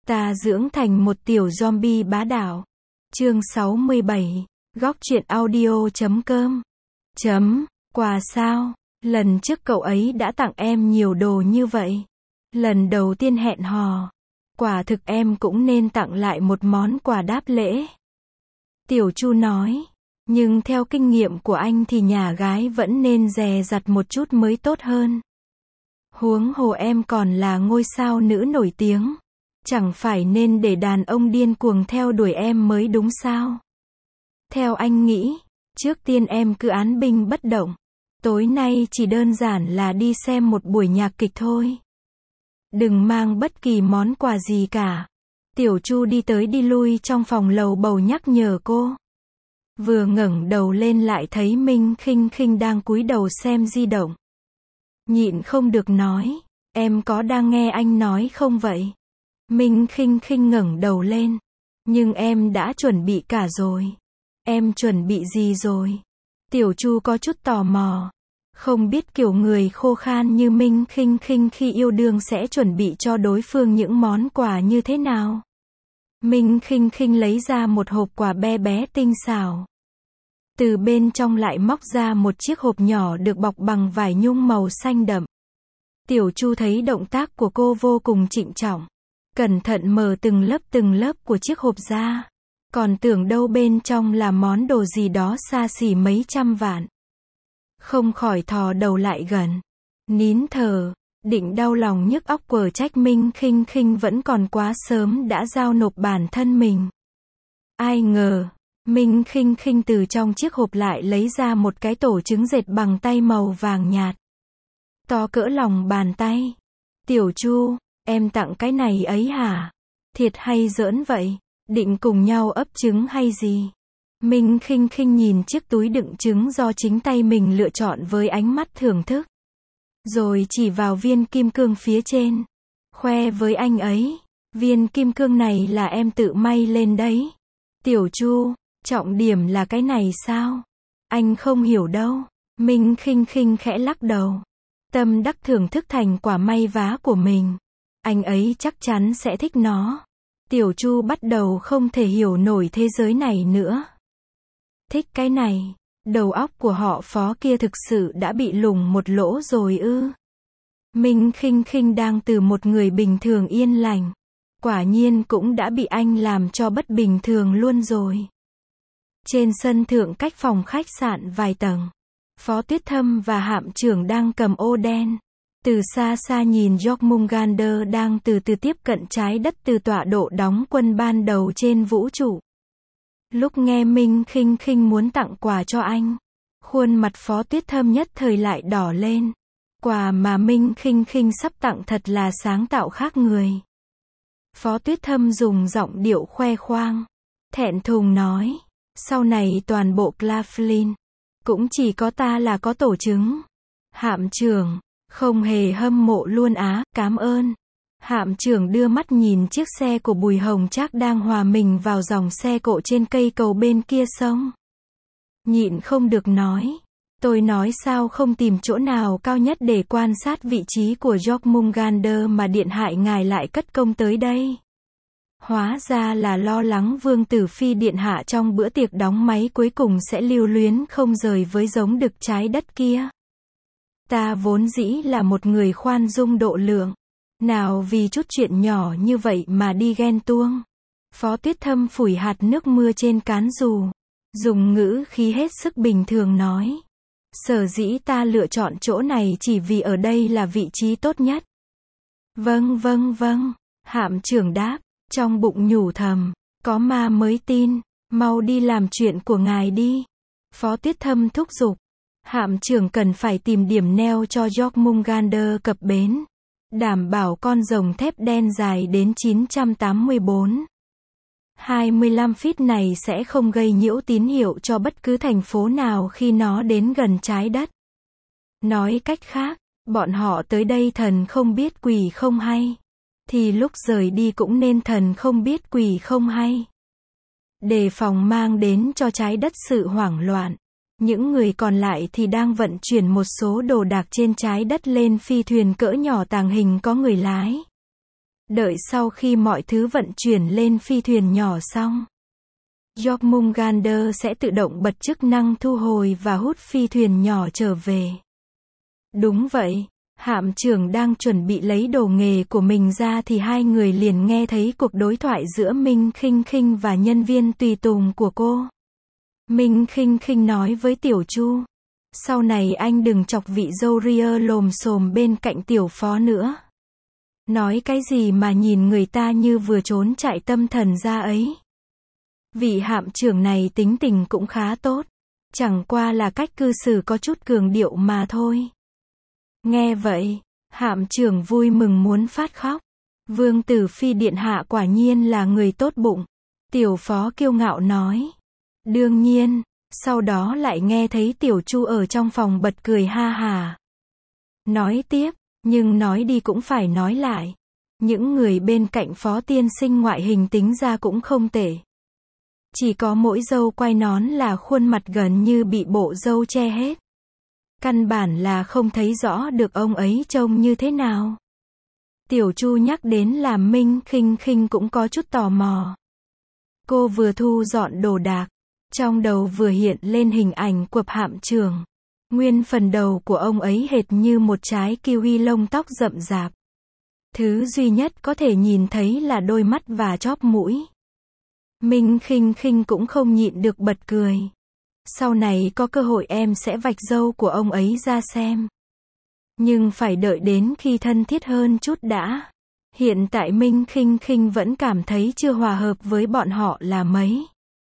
Ta dưỡng thành một tiểu zombie bá đạo. Chương 67. Góc truyện audio.com. Quà sao? Lần trước cậu ấy đã tặng em nhiều đồ như vậy. Lần đầu tiên hẹn hò. Quả thực em cũng nên tặng lại một món quà đáp lễ. Tiểu Chu nói. Nhưng theo kinh nghiệm của anh thì nhà gái vẫn nên dè dặt một chút mới tốt hơn. Huống hồ em còn là ngôi sao nữ nổi tiếng. Chẳng phải nên để đàn ông điên cuồng theo đuổi em mới đúng sao? Theo anh nghĩ, trước tiên em cứ án binh bất động. Tối nay chỉ đơn giản là đi xem một buổi nhạc kịch thôi. Đừng mang bất kỳ món quà gì cả. Tiểu Chu đi tới đi lui trong phòng lầu bầu nhắc nhở cô. Vừa ngẩng đầu lên lại thấy Minh Khinh Khinh đang cúi đầu xem di động. Nhịn không được nói, em có đang nghe anh nói không vậy? Minh Khinh Khinh ngẩng đầu lên. Nhưng em đã chuẩn bị cả rồi. Em chuẩn bị gì rồi? Tiểu Chu có chút tò mò. Không biết kiểu người khô khan như Minh Khinh Khinh khi yêu đương sẽ chuẩn bị cho đối phương những món quà như thế nào? Minh Khinh Khinh lấy ra một hộp quà bé bé tinh xảo. Từ bên trong lại móc ra một chiếc hộp nhỏ được bọc bằng vải nhung màu xanh đậm. Tiểu Chu thấy động tác của cô vô cùng trịnh trọng. Cẩn thận mở từng lớp của chiếc hộp ra. Còn tưởng đâu bên trong là món đồ gì đó xa xỉ mấy trăm vạn. Không khỏi thò đầu lại gần. Nín thở, định đau lòng nhức óc quở trách Minh Khinh Khinh vẫn còn quá sớm đã giao nộp bản thân mình. Ai ngờ, Minh Khinh Khinh từ trong chiếc hộp lại lấy ra một cái tổ trứng dệt bằng tay màu vàng nhạt. To cỡ lòng bàn tay. Tiểu Chu, em tặng cái này ấy hả? Thiệt hay giỡn vậy? Định cùng nhau ấp trứng hay gì? Minh Khinh Khinh nhìn chiếc túi đựng trứng do chính tay mình lựa chọn với ánh mắt thưởng thức. Rồi chỉ vào viên kim cương phía trên. Khoe với anh ấy. Viên kim cương này là em tự may lên đấy. Tiểu Chu, trọng điểm là cái này sao? Anh không hiểu đâu. Minh Khinh Khinh khẽ lắc đầu. Tâm đắc thưởng thức thành quả may vá của mình. Anh ấy chắc chắn sẽ thích nó. Tiểu Chu bắt đầu không thể hiểu nổi thế giới này nữa. Thích cái này, đầu óc của họ Phó kia thực sự đã bị lủng một lỗ rồi ư? Minh Khinh Khinh đang từ một người bình thường yên lành, quả nhiên cũng đã bị anh làm cho bất bình thường luôn rồi. Trên sân thượng cách phòng khách sạn vài tầng, Phó Tuyết Thâm và Hạm Trưởng đang cầm ô đen. Từ xa xa nhìn Jormungandr đang từ từ tiếp cận trái đất từ tọa độ đóng quân ban đầu trên vũ trụ. Lúc nghe Minh Khinh Khinh muốn tặng quà cho anh, khuôn mặt Phó Tuyết Thâm nhất thời lại đỏ lên. Quà mà Minh Khinh Khinh sắp tặng thật là sáng tạo khác người. Phó Tuyết Thâm dùng giọng điệu khoe khoang, thẹn thùng nói, sau này toàn bộ Claflin, cũng chỉ có ta là có tổ trứng. Hạm Trưởng, không hề hâm mộ luôn á, cảm ơn. Hạm Trưởng đưa mắt nhìn chiếc xe của Bùi Hồng Trác đang hòa mình vào dòng xe cộ trên cây cầu bên kia sông. Nhịn không được nói, tôi nói sao không tìm chỗ nào cao nhất để quan sát vị trí của Jormungandr mà điện hạ ngài lại cất công tới đây. Hóa ra là lo lắng Vương Tử Phi điện hạ trong bữa tiệc đóng máy cuối cùng sẽ lưu luyến không rời với giống đực trái đất kia. Ta vốn dĩ là một người khoan dung độ lượng. Nào vì chút chuyện nhỏ như vậy mà đi ghen tuông. Phó Tuyết Thâm phủi hạt nước mưa trên cán dù. Dùng ngữ khí hết sức bình thường nói. Sở dĩ ta lựa chọn chỗ này chỉ vì ở đây là vị trí tốt nhất. Vâng. Hạm Trưởng đáp, trong bụng nhủ thầm. Có ma mới tin. Mau đi làm chuyện của ngài đi. Phó Tuyết Thâm thúc giục. Hạm Trưởng cần phải tìm điểm neo cho Jormungandr cập bến. Đảm bảo con rồng thép đen dài đến 984. 25 feet này sẽ không gây nhiễu tín hiệu cho bất cứ thành phố nào khi nó đến gần trái đất. Nói cách khác, bọn họ tới đây thần không biết quỷ không hay. Thì lúc rời đi cũng nên thần không biết quỷ không hay. Đề phòng mang đến cho trái đất sự hoảng loạn. Những người còn lại thì đang vận chuyển một số đồ đạc trên trái đất lên phi thuyền cỡ nhỏ tàng hình có người lái. Đợi sau khi mọi thứ vận chuyển lên phi thuyền nhỏ xong, Jormungandr sẽ tự động bật chức năng thu hồi và hút phi thuyền nhỏ trở về. Đúng vậy, hạm trưởng đang chuẩn bị lấy đồ nghề của mình ra thì hai người liền nghe thấy cuộc đối thoại giữa Minh Khinh Khinh và nhân viên tùy tùng của cô. Minh Khinh Khinh nói với Tiểu Chu, sau này anh đừng chọc vị dâu ria lồm xồm bên cạnh tiểu phó nữa. Nói cái gì mà nhìn người ta như vừa trốn chạy tâm thần ra ấy. Vị hạm trưởng này tính tình cũng khá tốt, chẳng qua là cách cư xử có chút cường điệu mà thôi. Nghe vậy, hạm trưởng vui mừng muốn phát khóc. Vương Tử Phi điện hạ quả nhiên là người tốt bụng. Tiểu phó kiêu ngạo nói. Đương nhiên, sau đó lại nghe thấy Tiểu Chu ở trong phòng bật cười ha hà. Nói tiếp, nhưng nói đi cũng phải nói lại. Những người bên cạnh phó tiên sinh ngoại hình tính ra cũng không tệ. Chỉ có mỗi râu quai nón là khuôn mặt gần như bị bộ râu che hết. Căn bản là không thấy rõ được ông ấy trông như thế nào. Tiểu Chu nhắc đến làm Minh Khinh Khinh cũng có chút tò mò. Cô vừa thu dọn đồ đạc, trong đầu vừa hiện lên hình ảnh của hạm trưởng. Nguyên phần đầu của ông ấy hệt như một trái kiwi lông tóc rậm rạp. Thứ duy nhất có thể nhìn thấy là đôi mắt và chóp mũi. Minh Khinh Khinh cũng không nhịn được bật cười. Sau này có cơ hội em sẽ vạch râu của ông ấy ra xem. Nhưng phải đợi đến khi thân thiết hơn chút đã. Hiện tại Minh Khinh Khinh vẫn cảm thấy chưa hòa hợp với bọn họ là mấy.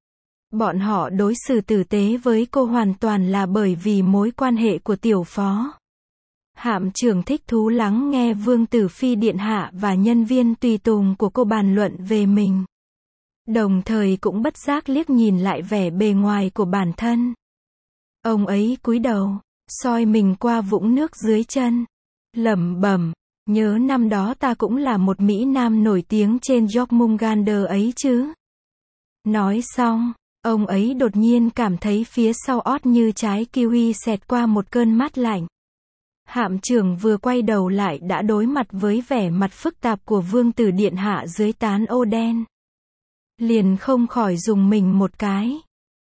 Bọn họ đối xử tử tế với cô hoàn toàn là bởi vì mối quan hệ của tiểu phó. Hạm trưởng thích thú lắng nghe Vương Tử Phi điện hạ và nhân viên tùy tùng của cô bàn luận về mình. Đồng thời cũng bất giác liếc nhìn lại vẻ bề ngoài của bản thân. Ông ấy cúi đầu, soi mình qua vũng nước dưới chân. Lẩm bẩm, nhớ năm đó ta cũng là một Mỹ Nam nổi tiếng trên Jormungandr ấy chứ. Nói xong, ông ấy đột nhiên cảm thấy phía sau ót như trái kiwi xẹt qua một cơn mát lạnh. Hạm trưởng vừa quay đầu lại đã đối mặt với vẻ mặt phức tạp của Vương Tử điện hạ dưới tán ô đen. Liền không khỏi rùng mình một cái.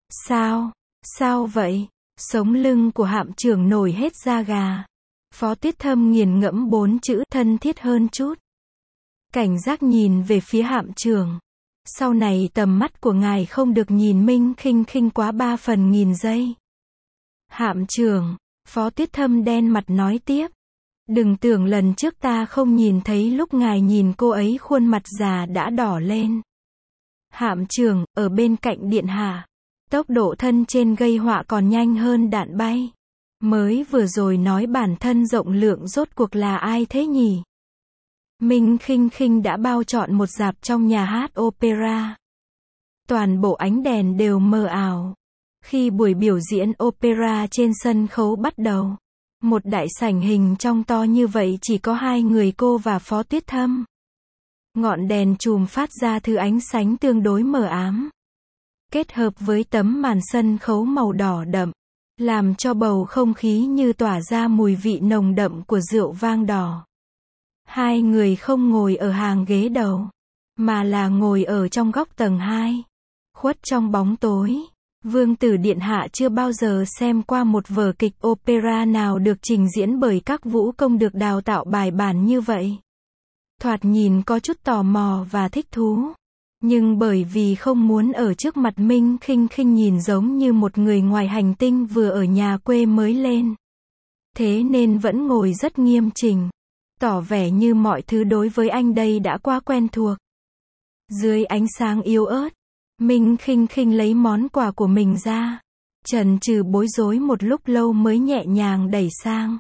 Sao vậy? Sống lưng của hạm trưởng nổi hết da gà. Phó Tiết Thâm nghiền ngẫm 4 chữ thân thiết hơn chút. Cảnh giác nhìn về phía hạm trưởng. Sau này tầm mắt của ngài không được nhìn Minh Khinh Khinh quá 3 phần nghìn giây. Hạm trưởng, Phó Tiết Thâm đen mặt nói tiếp. Đừng tưởng lần trước ta không nhìn thấy lúc ngài nhìn cô ấy khuôn mặt già đã đỏ lên. Hạm trưởng, ở bên cạnh điện hạ. Tốc độ thân trên gây họa còn nhanh hơn đạn bay. Mới vừa rồi nói bản thân rộng lượng rốt cuộc là ai thế nhỉ? Minh Khinh Khinh đã bao trọn một dạp trong nhà hát opera. Toàn bộ ánh đèn đều mờ ảo. Khi buổi biểu diễn opera trên sân khấu bắt đầu, một đại sảnh hình trong to như vậy chỉ có hai người cô và Phó Tiết Thâm. Ngọn đèn chùm phát ra thứ ánh sáng tương đối mờ ám. Kết hợp với tấm màn sân khấu màu đỏ đậm, làm cho bầu không khí như tỏa ra mùi vị nồng đậm của rượu vang đỏ. Hai người không ngồi ở hàng ghế đầu, mà là ngồi ở trong góc tầng 2, khuất trong bóng tối. Vương Tử điện hạ chưa bao giờ xem qua một vở kịch opera nào được trình diễn bởi các vũ công được đào tạo bài bản như vậy. Thoạt nhìn có chút tò mò và thích thú. Nhưng bởi vì không muốn ở trước mặt Minh Khinh Khinh nhìn giống như một người ngoài hành tinh vừa ở nhà quê mới lên. Thế nên vẫn ngồi rất nghiêm chỉnh. Tỏ vẻ như mọi thứ đối với anh đây đã quá quen thuộc. Dưới ánh sáng yếu ớt, Minh Khinh Khinh lấy món quà của mình ra. Chần chừ bối rối một lúc lâu mới nhẹ nhàng đẩy sang.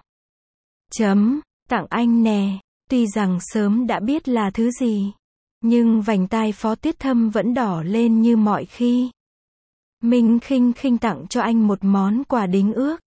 Tặng anh nè. Tuy rằng sớm đã biết là thứ gì, nhưng vành tai Phó Tiết Thâm vẫn đỏ lên như mọi khi. Minh Khinh Khinh tặng cho anh một món quà đính ước.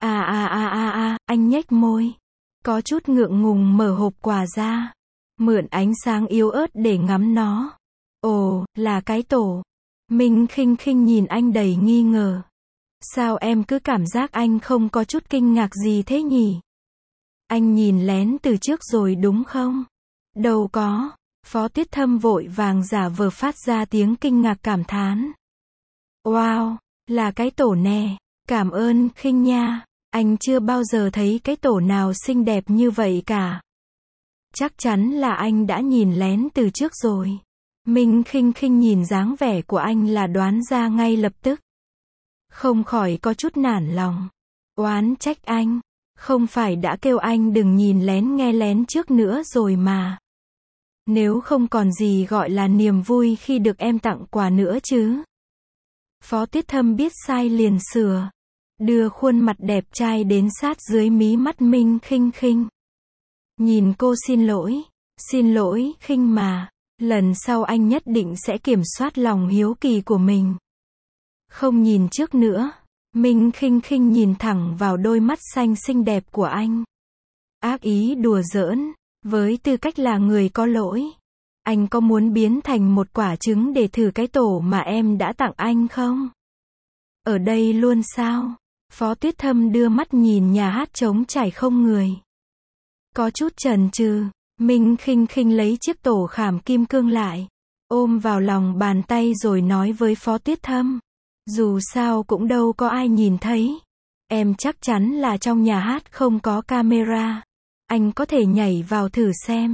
Anh nhếch môi. Có chút ngượng ngùng mở hộp quà ra. Mượn ánh sáng yếu ớt để ngắm nó. Ồ, là cái tổ. Minh Khinh Khinh nhìn anh đầy nghi ngờ. Sao em cứ cảm giác anh không có chút kinh ngạc gì thế nhỉ? Anh nhìn lén từ trước rồi đúng không? Đâu có. Phó Tuyết Thâm vội vàng giả vờ phát ra tiếng kinh ngạc cảm thán. Wow, là cái tổ nè, cảm ơn Khinh nha, anh chưa bao giờ thấy cái tổ nào xinh đẹp như vậy cả. Chắc chắn là anh đã nhìn lén từ trước rồi. Minh Khinh Khinh nhìn dáng vẻ của anh là đoán ra ngay lập tức. Không khỏi có chút nản lòng. Oán trách anh. Không phải đã kêu anh đừng nhìn lén nghe lén trước nữa rồi mà. Nếu không còn gì gọi là niềm vui khi được em tặng quà nữa chứ. Phó Tuyết Thâm biết sai liền sửa. Đưa khuôn mặt đẹp trai đến sát dưới mí mắt Minh Khinh Khinh. Nhìn cô xin lỗi Khinh mà, lần sau anh nhất định sẽ kiểm soát lòng hiếu kỳ của mình. Không nhìn trước nữa, Minh Khinh Khinh nhìn thẳng vào đôi mắt xanh xinh đẹp của anh. Ác ý đùa giỡn, với tư cách là người có lỗi, anh có muốn biến thành một quả trứng để thử cái tổ mà em đã tặng anh không? Ở đây luôn sao? Phó Tuyết Thâm đưa mắt nhìn nhà hát trống trải không người. Có chút chần chừ, Minh Khinh Khinh lấy chiếc tổ khảm kim cương lại, ôm vào lòng bàn tay rồi nói với Phó Tuyết Thâm. Dù sao cũng đâu có ai nhìn thấy. Em chắc chắn là trong nhà hát không có camera. Anh có thể nhảy vào thử xem.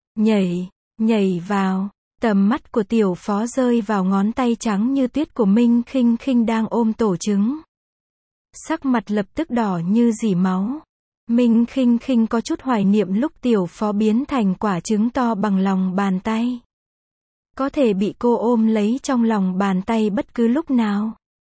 Nhảy vào. Tầm mắt của tiểu phó rơi vào ngón tay trắng như tuyết của Minh Khinh Khinh đang ôm tổ trứng. Sắc mặt lập tức đỏ như dỉ máu. Minh Khinh Khinh có chút hoài niệm lúc tiểu phó biến thành quả trứng to bằng lòng bàn tay. Có thể bị cô ôm lấy trong lòng bàn tay bất cứ lúc nào.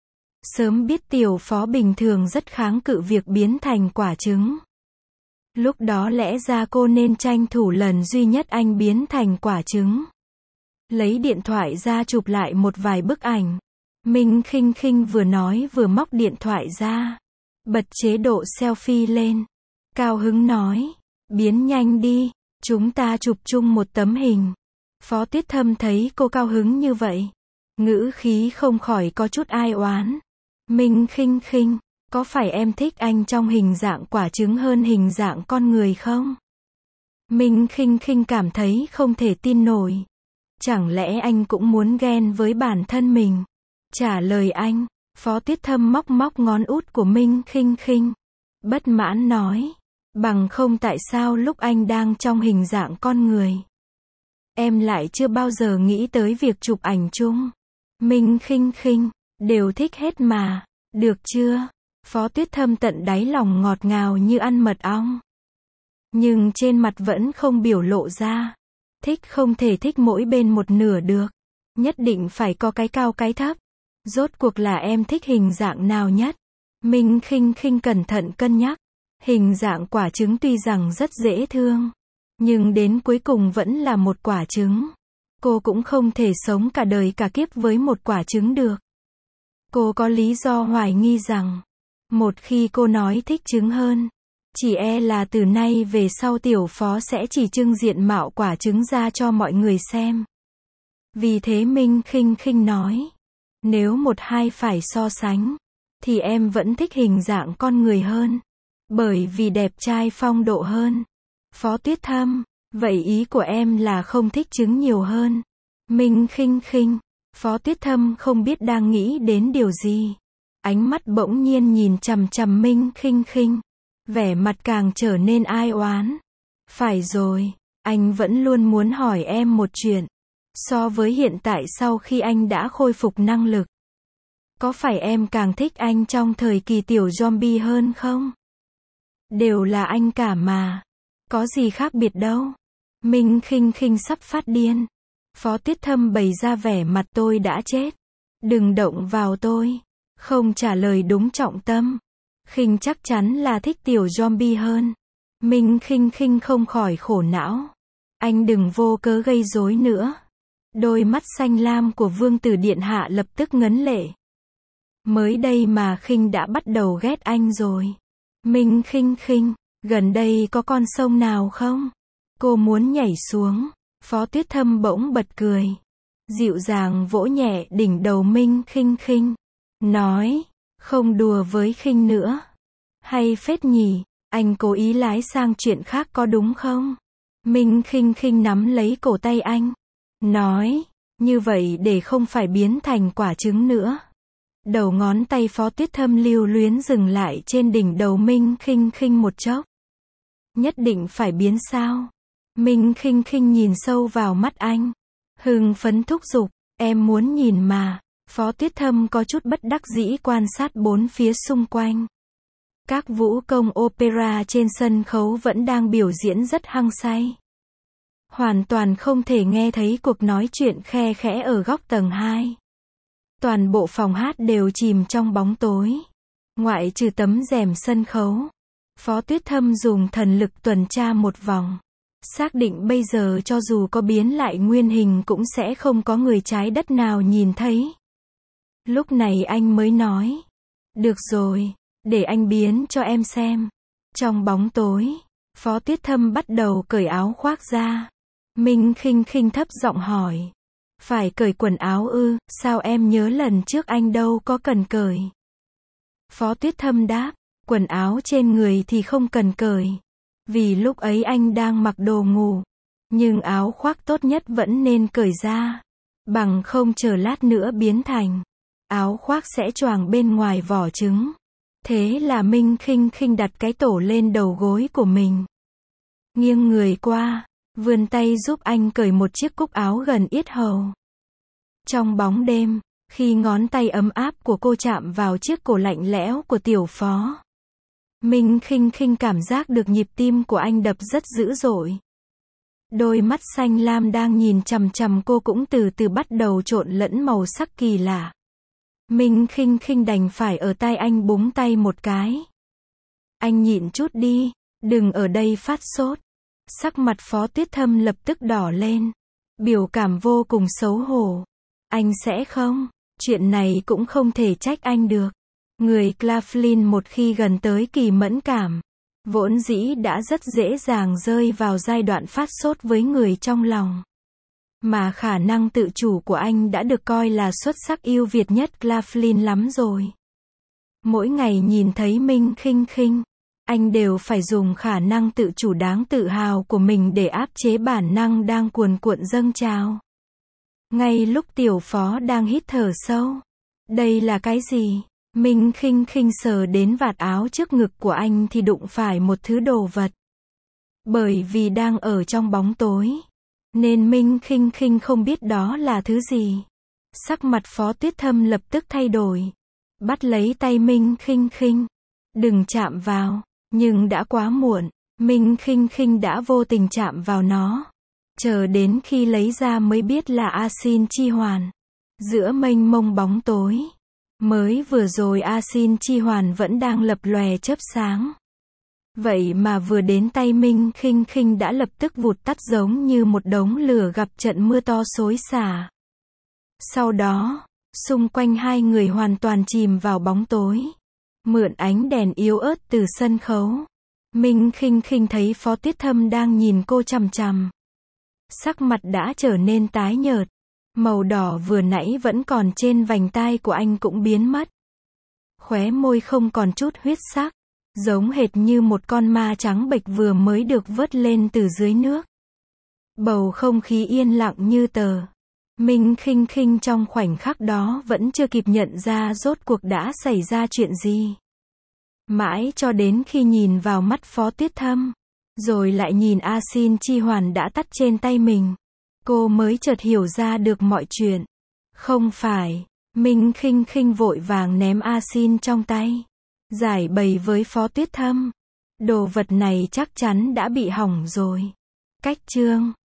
Sớm biết tiểu phó bình thường rất kháng cự việc biến thành quả trứng. Lúc đó lẽ ra cô nên tranh thủ lần duy nhất anh biến thành quả trứng. Lấy điện thoại ra chụp lại một vài bức ảnh. Minh Khinh Khinh vừa nói vừa móc điện thoại ra. Bật chế độ selfie lên. Cao hứng nói. Biến nhanh đi, chúng ta chụp chung một tấm hình. Phó Tuyết Thâm thấy cô cao hứng như vậy. Ngữ khí không khỏi có chút ai oán. Minh Khinh Khinh, có phải em thích anh trong hình dạng quả trứng hơn hình dạng con người không? Minh Khinh Khinh cảm thấy không thể tin nổi. Chẳng lẽ anh cũng muốn ghen với bản thân mình? Trả lời anh, Phó Tuyết Thâm móc ngón út của Minh Khinh Khinh. Bất mãn nói, bằng không tại sao lúc anh đang trong hình dạng con người, em lại chưa bao giờ nghĩ tới việc chụp ảnh chung. Minh Khinh Khinh, đều thích hết mà, được chưa? Phó Tuyết Thâm tận đáy lòng ngọt ngào như ăn mật ong. Nhưng trên mặt vẫn không biểu lộ ra. Thích không thể thích mỗi bên một nửa được. Nhất định phải có cái cao cái thấp. Rốt cuộc là em thích hình dạng nào nhất? Minh Khinh Khinh cẩn thận cân nhắc. Hình dạng quả trứng tuy rằng rất dễ thương, nhưng đến cuối cùng vẫn là một quả trứng. Cô cũng không thể sống cả đời cả kiếp với một quả trứng được. Cô có lý do hoài nghi rằng, một khi cô nói thích trứng hơn, chỉ e là từ nay về sau tiểu phó sẽ chỉ trưng diện mạo quả trứng ra cho mọi người xem. Vì thế Minh Khinh Khinh nói, nếu một hai phải so sánh, thì em vẫn thích hình dạng con người hơn. Bởi vì đẹp trai phong độ hơn. Phó Tuyết Thâm, vậy ý của em là không thích trứng nhiều hơn. Minh Khinh Khinh, Phó Tuyết Thâm không biết đang nghĩ đến điều gì. Ánh mắt bỗng nhiên nhìn chằm chằm Minh Khinh Khinh. Vẻ mặt càng trở nên ai oán. Phải rồi, anh vẫn luôn muốn hỏi em một chuyện. So với hiện tại sau khi anh đã khôi phục năng lực, có phải em càng thích anh trong thời kỳ tiểu zombie hơn không? Đều là anh cả mà. Có gì khác biệt đâu. Minh Khinh Khinh sắp phát điên. Phó Tuyết Thâm bày ra vẻ mặt tôi đã chết. Đừng động vào tôi. Không trả lời đúng trọng tâm. Khinh chắc chắn là thích tiểu zombie hơn. Minh Khinh Khinh không khỏi khổ não. Anh đừng vô cớ gây rối nữa. Đôi mắt xanh lam của Vương tử điện hạ lập tức ngấn lệ. Mới đây mà Khinh đã bắt đầu ghét anh rồi. Minh Khinh Khinh, gần đây có con sông nào không? Cô muốn nhảy xuống. Phó Tuyết Thâm bỗng bật cười. Dịu dàng vỗ nhẹ đỉnh đầu Minh Khinh Khinh. Nói, không đùa với Khinh nữa. Hay phết nhỉ, anh cố ý lái sang chuyện khác có đúng không? Minh khinh khinh nắm lấy cổ tay anh. Nói, như vậy để không phải biến thành quả trứng nữa. Đầu ngón tay Phó Tuyết Thâm lưu luyến dừng lại trên đỉnh đầu Minh khinh khinh một chốc. Nhất định phải biến sao? Minh khinh khinh nhìn sâu vào mắt anh. Hưng phấn thúc giục, em muốn nhìn mà. Phó Tuyết Thâm có chút bất đắc dĩ quan sát bốn phía xung quanh. Các vũ công opera trên sân khấu vẫn đang biểu diễn rất hăng say. Hoàn toàn không thể nghe thấy cuộc nói chuyện khe khẽ ở góc tầng 2. Toàn bộ phòng hát đều chìm trong bóng tối. Ngoại trừ tấm rèm sân khấu. Phó Tuyết Thâm dùng thần lực tuần tra một vòng. Xác định bây giờ cho dù có biến lại nguyên hình cũng sẽ không có người trái đất nào nhìn thấy. Lúc này anh mới nói. Được rồi, để anh biến cho em xem. Trong bóng tối, Phó Tuyết Thâm bắt đầu cởi áo khoác ra. Minh khinh khinh thấp giọng hỏi. Phải cởi quần áo ư, sao em nhớ lần trước anh đâu có cần cởi. Phó Tuyết Thâm đáp, quần áo trên người thì không cần cởi. Vì lúc ấy anh đang mặc đồ ngủ. Nhưng áo khoác tốt nhất vẫn nên cởi ra. Bằng không chờ lát nữa biến thành. Áo khoác sẽ choàng bên ngoài vỏ trứng. Thế là Minh khinh khinh đặt cái tổ lên đầu gối của mình. Nghiêng người qua. Vươn tay giúp anh cởi một chiếc cúc áo gần yết hầu. Trong bóng đêm, khi ngón tay ấm áp của cô chạm vào chiếc cổ lạnh lẽo của tiểu phó. Minh khinh khinh cảm giác được nhịp tim của anh đập rất dữ dội. Đôi mắt xanh lam đang nhìn chằm chằm cô cũng từ từ bắt đầu trộn lẫn màu sắc kỳ lạ. Minh khinh khinh đành phải ở tai anh búng tay một cái. Anh nhịn chút đi, đừng ở đây phát sốt. Sắc mặt Phó Tuyết Thâm lập tức đỏ lên. Biểu cảm vô cùng xấu hổ. Anh sẽ không. Chuyện này cũng không thể trách anh được. Người Claflin một khi gần tới kỳ mẫn cảm, vốn dĩ đã rất dễ dàng rơi vào giai đoạn phát sốt với người trong lòng. Mà khả năng tự chủ của anh đã được coi là xuất sắc ưu việt nhất Claflin lắm rồi. Mỗi ngày nhìn thấy Minh khinh khinh, anh đều phải dùng khả năng tự chủ đáng tự hào của mình để áp chế bản năng đang cuồn cuộn dâng trào. Ngay lúc tiểu phó đang hít thở sâu. Đây là cái gì? Minh khinh khinh sờ đến vạt áo trước ngực của anh thì đụng phải một thứ đồ vật. Bởi vì đang ở trong bóng tối, nên Minh khinh khinh không biết đó là thứ gì. Sắc mặt Phó Tuyết Thâm lập tức thay đổi. Bắt lấy tay Minh khinh khinh. Đừng chạm vào. Nhưng đã quá muộn. Minh khinh khinh đã vô tình chạm vào nó. Chờ đến khi lấy ra mới biết là axin chi hoàn. Giữa mênh mông bóng tối. Mới vừa rồi axin chi hoàn vẫn đang lập lòe chớp sáng. Vậy mà vừa đến tay Minh khinh khinh đã lập tức vụt tắt giống như một đống lửa gặp trận mưa to xối xả. Sau đó, xung quanh hai người hoàn toàn chìm vào bóng tối. Mượn ánh đèn yếu ớt từ sân khấu. Minh khinh khinh thấy Phó Tuyết Thâm đang nhìn cô chằm chằm. Sắc mặt đã trở nên tái nhợt. Màu đỏ vừa nãy vẫn còn trên vành tai của anh cũng biến mất. Khóe môi không còn chút huyết sắc. Giống hệt như một con ma trắng bệch vừa mới được vớt lên từ dưới nước. Bầu không khí yên lặng như tờ. Minh khinh khinh trong khoảnh khắc đó vẫn chưa kịp nhận ra rốt cuộc đã xảy ra chuyện gì. Mãi cho đến khi nhìn vào mắt Phó Tuyết Thâm, rồi lại nhìn axin chi hoàn đã tắt trên tay mình, cô mới chợt hiểu ra được mọi chuyện. Không phải, Minh khinh khinh vội vàng ném axin trong tay. Giải bày với Phó Tuyết Thâm. Đồ vật này chắc chắn đã bị hỏng rồi. Cách chương